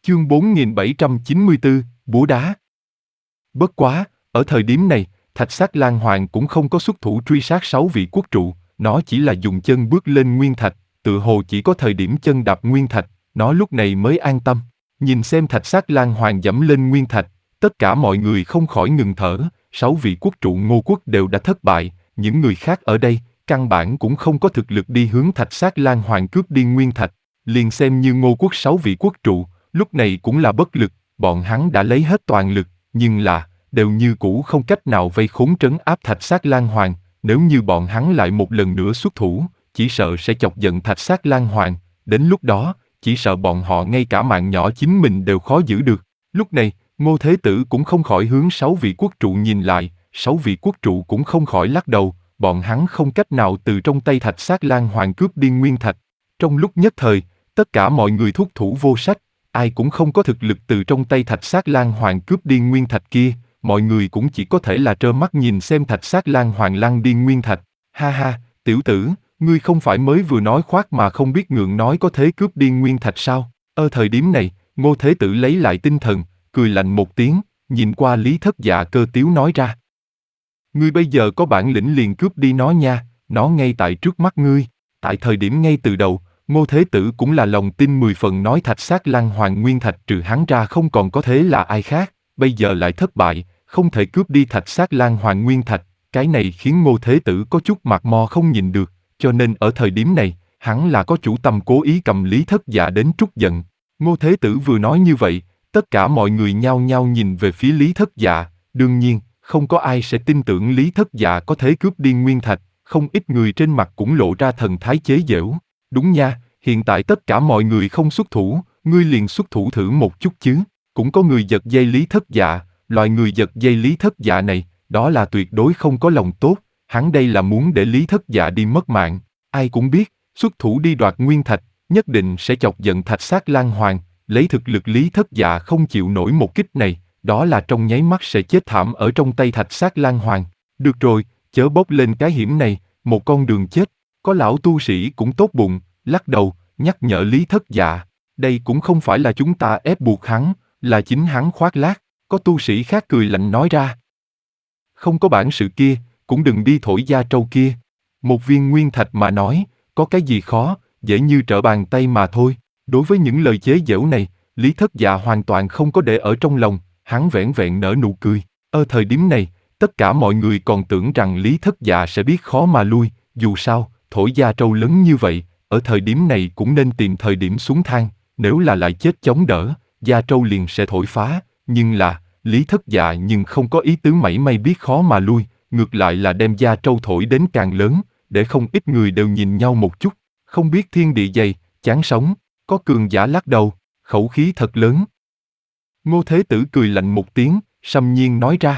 Chương 4794, Búa đá. Bất quá, ở thời điểm này, Thạch Sát Lan Hoàng cũng không có xuất thủ truy sát 6 vị quốc trụ, nó chỉ là dùng chân bước lên nguyên thạch, tựa hồ chỉ có thời điểm chân đạp nguyên thạch, nó lúc này mới an tâm. Nhìn xem Thạch Sát Lan Hoàng dẫm lên nguyên thạch, tất cả mọi người không khỏi ngừng thở, 6 vị quốc trụ Ngô quốc đều đã thất bại, những người khác ở đây, căn bản cũng không có thực lực đi hướng Thạch Sát Lan Hoàng cướp đi nguyên thạch, liền xem như Ngô quốc 6 vị quốc trụ, lúc này cũng là bất lực, bọn hắn đã lấy hết toàn lực, nhưng là, đều như cũ không cách nào vây khốn trấn áp Thạch Sát Lan Hoàng, nếu như bọn hắn lại một lần nữa xuất thủ, chỉ sợ sẽ chọc giận Thạch Sát Lan Hoàng, đến lúc đó, chỉ sợ bọn họ ngay cả mạng nhỏ chính mình đều khó giữ được. Lúc này, Ngô Thế Tử cũng không khỏi hướng 6 vị quốc trụ nhìn lại, 6 vị quốc trụ cũng không khỏi lắc đầu, bọn hắn không cách nào từ trong tay Thạch Sát Lan Hoàng cướp đi nguyên thạch. Trong lúc nhất thời, tất cả mọi người thúc thủ vô sách, ai cũng không có thực lực từ trong tay Thạch Sát Lan Hoàng cướp đi nguyên thạch kia, mọi người cũng chỉ có thể là trơ mắt nhìn xem Thạch Sát Lan Hoàng lăn đi nguyên thạch. Ha ha, tiểu tử, ngươi không phải mới vừa nói khoác mà không biết ngượng nói có thế cướp đi nguyên thạch sao? Ở thời điểm này, Ngô Thế Tử lấy lại tinh thần, cười lạnh một tiếng, nhìn qua Lý Thất Dạ Cơ tiếu nói ra. Ngươi bây giờ có bản lĩnh liền cướp đi nó nha, nó ngay tại trước mắt ngươi. Tại thời điểm ngay từ đầu, Ngô Thế Tử cũng là lòng tin 10 phần nói Thạch Sát Lan Hoàng nguyên thạch trừ hắn ra không còn có thế là ai khác, bây giờ lại thất bại, không thể cướp đi Thạch Sát Lan Hoàng nguyên thạch, cái này khiến Ngô Thế Tử có chút mặt mò không nhìn được, cho nên ở thời điểm này, hắn là có chủ tâm cố ý cầm Lý Thất Dạ đến trút giận. Ngô Thế Tử vừa nói như vậy, tất cả mọi người nhao nhao nhìn về phía Lý Thất Dạ, đương nhiên, không có ai sẽ tin tưởng Lý Thất Dạ có thể cướp đi nguyên thạch, không ít người trên mặt cũng lộ ra thần thái chế giễu. Đúng nha, hiện tại tất cả mọi người không xuất thủ, ngươi liền xuất thủ thử một chút chứ. Cũng có người giật dây Lý Thất Dạ, loại người giật dây Lý Thất Dạ này, đó là tuyệt đối không có lòng tốt, hắn đây là muốn để Lý Thất Dạ đi mất mạng. Ai cũng biết, xuất thủ đi đoạt nguyên thạch, nhất định sẽ chọc giận Thạch Sát Lan Hoàng, lấy thực lực Lý Thất Dạ không chịu nổi một kích này, đó là trong nháy mắt sẽ chết thảm ở trong tay Thạch Sát Lan Hoàng. Được rồi, chớ bốc lên cái hiểm này, một con đường chết. Có lão tu sĩ cũng tốt bụng, lắc đầu, nhắc nhở Lý Thất Dạ. Đây cũng không phải là chúng ta ép buộc hắn, là chính hắn khoác lác. Có tu sĩ khác cười lạnh nói ra. Không có bản sự kia, cũng đừng đi thổi da trâu kia. Một viên nguyên thạch mà nói, có cái gì khó, dễ như trở bàn tay mà thôi. Đối với những lời chế giễu này, Lý Thất Dạ hoàn toàn không có để ở trong lòng, hắn vẻn vẹn nở nụ cười. Ở thời điểm này, tất cả mọi người còn tưởng rằng Lý Thất Dạ sẽ biết khó mà lui, dù sao, thổi da trâu lớn như vậy, ở thời điểm này cũng nên tìm thời điểm xuống thang, nếu là lại chết chống đỡ, da trâu liền sẽ thổi phá, nhưng là, Lý Thất Dạ nhưng không có ý tứ mảy may biết khó mà lui, ngược lại là đem da trâu thổi đến càng lớn, để không ít người đều nhìn nhau một chút, không biết thiên địa dày, chán sống, có cường giả lắc đầu, khẩu khí thật lớn. Ngô Thế Tử cười lạnh một tiếng, sâm nhiên nói ra.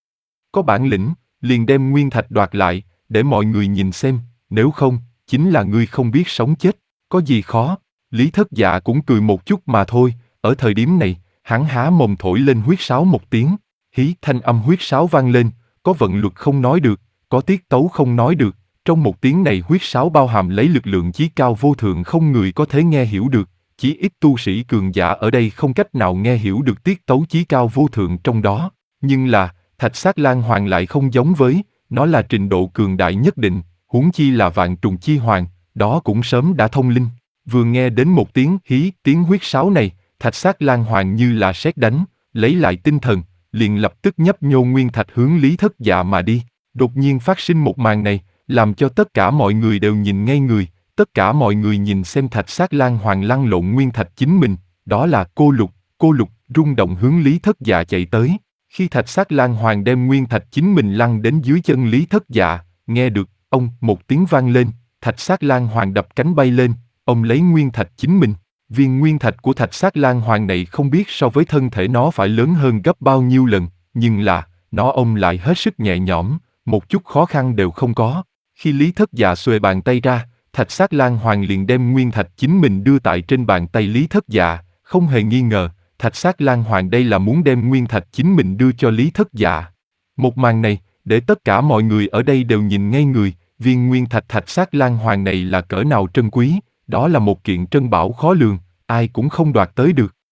Có bản lĩnh, liền đem nguyên thạch đoạt lại, để mọi người nhìn xem, nếu không, chính là ngươi không biết sống chết, có gì khó. Lý Thất Dạ cũng cười một chút mà thôi, ở thời điểm này, hắn há mồm thổi lên huyết sáo một tiếng, hí thanh âm huyết sáo vang lên, có vận luật không nói được, có tiết tấu không nói được, trong một tiếng này huyết sáo bao hàm lấy lực lượng chí cao vô thượng không người có thể nghe hiểu được, chí ít tu sĩ cường giả ở đây không cách nào nghe hiểu được tiết tấu chí cao vô thượng trong đó, nhưng là, Thạch Sát Lan Hoàng lại không giống với, nó là trình độ cường đại nhất định, huống chi là Vạn Trùng Chi Hoàng, đó cũng sớm đã thông linh. Vừa nghe đến một tiếng hí, tiếng huyết sáo này, Thạch Sát Lan Hoàng như là sét đánh, lấy lại tinh thần, liền lập tức nhấp nhô nguyên thạch hướng Lý Thất Dạ mà đi. Đột nhiên phát sinh một màn này, làm cho tất cả mọi người đều nhìn ngây người, tất cả mọi người nhìn xem Thạch Sát Lan Hoàng lăn lộn nguyên thạch chính mình, đó là cô lục rung động hướng Lý Thất Dạ chạy tới. Khi Thạch Sát Lan Hoàng đem nguyên thạch chính mình lăn đến dưới chân Lý Thất Dạ, nghe được, ông, một tiếng vang lên, Thạch Sát Lan Hoàng đập cánh bay lên, ông lấy nguyên thạch chính mình. Viên nguyên thạch của Thạch Sát Lan Hoàng này không biết so với thân thể nó phải lớn hơn gấp bao nhiêu lần, nhưng là, nó ôm lại hết sức nhẹ nhõm, một chút khó khăn đều không có. Khi Lý Thất Dạ xuề bàn tay ra, Thạch Sát Lan Hoàng liền đem nguyên thạch chính mình đưa tại trên bàn tay Lý Thất Dạ, không hề nghi ngờ, Thạch Sát Lan Hoàng đây là muốn đem nguyên thạch chính mình đưa cho Lý Thất Dạ. Một màn này, để tất cả mọi người ở đây đều nhìn ngây người, viên nguyên thạch Thạch Sát Lan Hoàng này là cỡ nào trân quý, đó là một kiện trân bảo khó lường, ai cũng không đoạt tới được.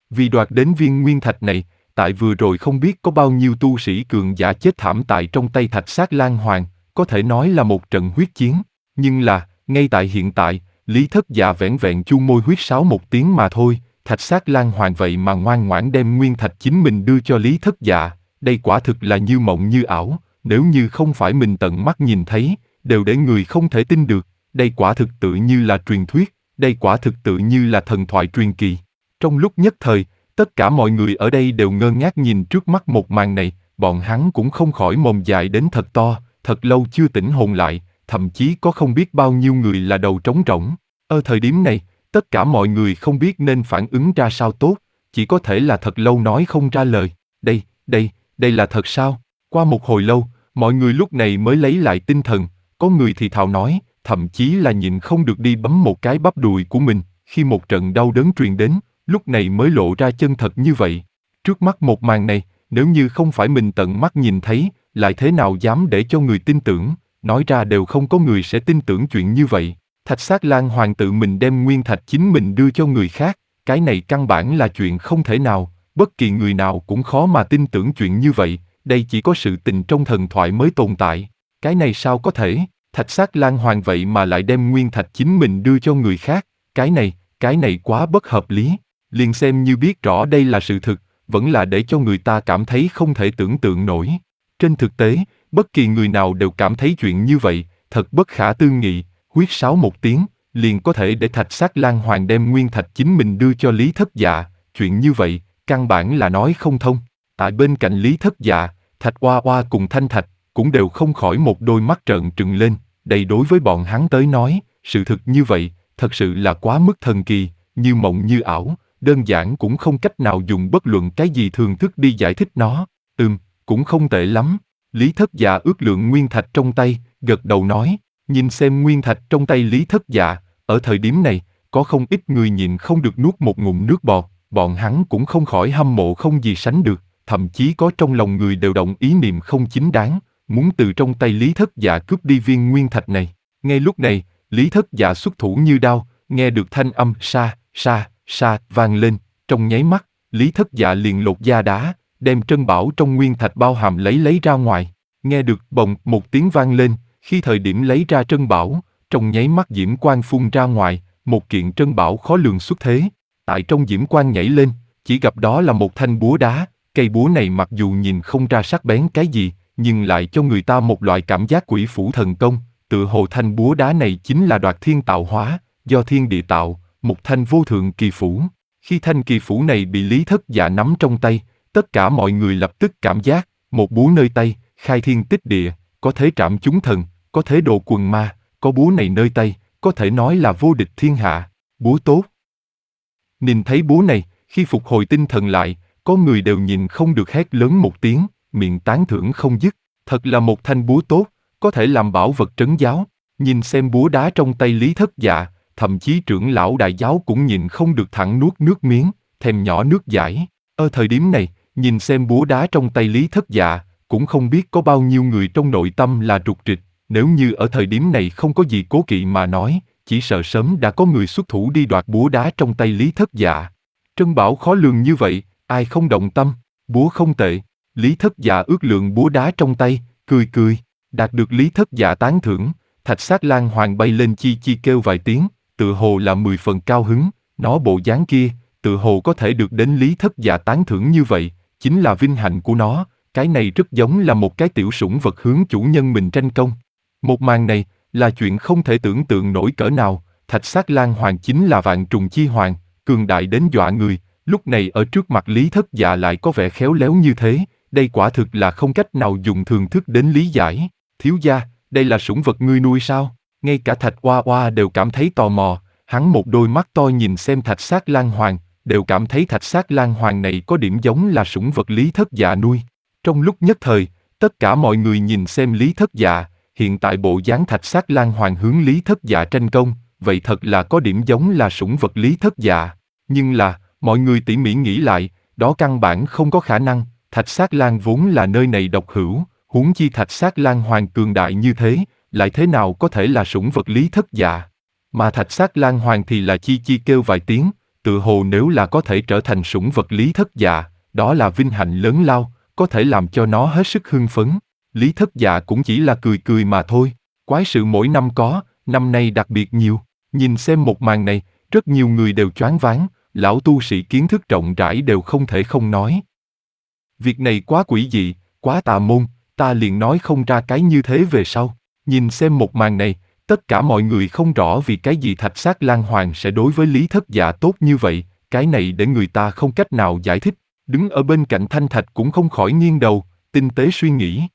Vì đoạt đến viên nguyên thạch này, tại vừa rồi không biết có bao nhiêu tu sĩ cường giả chết thảm tại trong tay Thạch Sát Lan Hoàng, có thể nói là một trận huyết chiến. Nhưng là, ngay tại hiện tại, Lý Thất Dạ vẻn vẹn chu môi huýt sáo một tiếng mà thôi, Thạch Sát Lan Hoàng vậy mà ngoan ngoãn đem nguyên thạch chính mình đưa cho Lý Thất Dạ, đây quả thực là như mộng như ảo, nếu như không phải mình tận mắt nhìn thấy, đều để người không thể tin được, đây quả thực tự như là truyền thuyết, đây quả thực tự như là thần thoại truyền kỳ. Trong lúc nhất thời, tất cả mọi người ở đây đều ngơ ngác nhìn trước mắt một màn này, bọn hắn cũng không khỏi mồm dài đến thật to, thật lâu chưa tỉnh hồn lại, thậm chí có không biết bao nhiêu người là đầu trống rỗng. Ở thời điểm này, tất cả mọi người không biết nên phản ứng ra sao tốt, chỉ có thể là thật lâu nói không ra lời. Đây là thật sao? Qua một hồi lâu, mọi người lúc này mới lấy lại tinh thần, có người thì thào nói, thậm chí là nhịn không được đi bấm một cái bắp đùi của mình, khi một trận đau đớn truyền đến, lúc này mới lộ ra chân thật như vậy. Trước mắt một màn này, nếu như không phải mình tận mắt nhìn thấy, lại thế nào dám để cho người tin tưởng, nói ra đều không có người sẽ tin tưởng chuyện như vậy. Thạch Sát Lan Hoàng tự mình đem nguyên thạch chính mình đưa cho người khác, cái này căn bản là chuyện không thể nào, bất kỳ người nào cũng khó mà tin tưởng chuyện như vậy, đây chỉ có sự tình trong thần thoại mới tồn tại. Cái này sao có thể, Thạch Sát Lan Hoàng vậy mà lại đem nguyên thạch chính mình đưa cho người khác, cái này quá bất hợp lý, liền xem như biết rõ đây là sự thực, vẫn là để cho người ta cảm thấy không thể tưởng tượng nổi. Trên thực tế, bất kỳ người nào đều cảm thấy chuyện như vậy, thật bất khả tư nghị, huýt sáo một tiếng, liền có thể để Thạch Sát Lan Hoàng đem nguyên thạch chính mình đưa cho Lý Thất Dạ, chuyện như vậy, căn bản là nói không thông. Tại bên cạnh Lý Thất Dạ, Thạch Oa Oa cùng Thanh Thạch, cũng đều không khỏi một đôi mắt trợn trừng lên, đây đối với bọn hắn tới nói, sự thực như vậy, thật sự là quá mức thần kỳ, như mộng như ảo, đơn giản cũng không cách nào dùng bất luận cái gì thường thức đi giải thích nó. Cũng không tệ lắm. Lý Thất Dạ ước lượng nguyên thạch trong tay, gật đầu nói, nhìn xem nguyên thạch trong tay Lý Thất Dạ, ở thời điểm này, có không ít người nhịn không được nuốt một ngụm nước bọt, bọn hắn cũng không khỏi hâm mộ không gì sánh được, thậm chí có trong lòng người đều động ý niệm không chính đáng, muốn từ trong tay Lý Thất Dạ cướp đi viên nguyên thạch này. Ngay lúc này, Lý Thất Dạ xuất thủ như đao, nghe được thanh âm sa, sa, sa vang lên, trong nháy mắt, Lý Thất Dạ liền lột da đá, đem trân bảo trong nguyên thạch bao hàm lấy ra ngoài. Nghe được bồng một tiếng vang lên, khi thời điểm lấy ra trân bảo, trong nháy mắt diễm quang phun ra ngoài, một kiện trân bảo khó lường xuất thế. Tại trong diễm quang nhảy lên, chỉ gặp đó là một thanh búa đá, cây búa này mặc dù nhìn không ra sắc bén cái gì, nhưng lại cho người ta một loại cảm giác quỷ phủ thần công, tựa hồ thanh búa đá này chính là Đoạt Thiên tạo hóa, do thiên địa tạo, một thanh vô thượng kỳ phủ. Khi thanh kỳ phủ này bị Lý Thất Dạ nắm trong tay, tất cả mọi người lập tức cảm giác, một búa nơi tay, khai thiên tích địa, có thế trảm chúng thần, có thế độ quần ma, có búa này nơi tay, có thể nói là vô địch thiên hạ, búa tốt. Nhìn thấy búa này, khi phục hồi tinh thần lại, có người đều nhìn không được hét lớn một tiếng, miệng tán thưởng không dứt, thật là một thanh búa tốt, có thể làm bảo vật trấn giáo. Nhìn xem búa đá trong tay Lý Thất Dạ, thậm chí trưởng lão đại giáo cũng nhìn không được thẳng nuốt nước miếng, thèm nhỏ nước dãi. Ở thời điểm này, nhìn xem búa đá trong tay Lý Thất Dạ, cũng không biết có bao nhiêu người trong nội tâm là rục rịch, nếu như ở thời điểm này không có gì cố kỵ mà nói, chỉ sợ sớm đã có người xuất thủ đi đoạt búa đá trong tay Lý Thất Dạ. Trân bảo khó lường như vậy, ai không động tâm, búa không tệ. Lý Thất Dạ ước lượng búa đá trong tay, cười, đạt được Lý Thất Dạ tán thưởng, Thạch Sát Lan Hoàng bay lên chi chi kêu vài tiếng, tự hồ là 10 phần cao hứng, nó bộ dáng kia, tự hồ có thể được đến Lý Thất Dạ tán thưởng như vậy, chính là vinh hạnh của nó, cái này rất giống là một cái tiểu sủng vật hướng chủ nhân mình tranh công. Một màn này, là chuyện không thể tưởng tượng nổi cỡ nào, Thạch Sát Lan Hoàng chính là vạn trùng chi hoàng, cường đại đến dọa người, lúc này ở trước mặt Lý Thất Dạ lại có vẻ khéo léo như thế, đây quả thực là không cách nào dùng thường thức đến lý giải. Thiếu gia, đây là sủng vật ngươi nuôi sao? Ngay cả Thạch Oa Oa đều cảm thấy tò mò, hắn một đôi mắt to nhìn xem Thạch Sát Lan Hoàng, đều cảm thấy Thạch Sát Lan Hoàng này có điểm giống là sủng vật Lý Thất Dạ nuôi. Trong lúc nhất thời, tất cả mọi người nhìn xem Lý Thất Dạ, hiện tại bộ dáng Thạch Sát Lan Hoàng hướng Lý Thất Dạ tranh công, vậy thật là có điểm giống là sủng vật Lý Thất Dạ. Nhưng là, mọi người tỉ mỉ nghĩ lại, đó căn bản không có khả năng, Thạch Sát Lan vốn là nơi này độc hữu, huống chi Thạch Sát Lan Hoàng cường đại như thế, lại thế nào có thể là sủng vật Lý Thất Dạ. Mà Thạch Sát Lan Hoàng thì là chi chi kêu vài tiếng, tự hồ nếu là có thể trở thành sủng vật Lý Thất Dạ, đó là vinh hạnh lớn lao, có thể làm cho nó hết sức hưng phấn. Lý Thất Dạ cũng chỉ là cười cười mà thôi. Quái sự mỗi năm có, năm nay đặc biệt nhiều. Nhìn xem một màn này, rất nhiều người đều choáng váng, lão tu sĩ kiến thức rộng rãi đều không thể không nói. Việc này quá quỷ dị, quá tà môn, ta liền nói không ra cái như thế về sau. Nhìn xem một màn này, tất cả mọi người không rõ vì cái gì Thạch Sát Lan Hoàng sẽ đối với Lý Thất Dạ tốt như vậy, cái này để người ta không cách nào giải thích. Đứng ở bên cạnh Thanh Thạch cũng không khỏi nghiêng đầu, tinh tế suy nghĩ.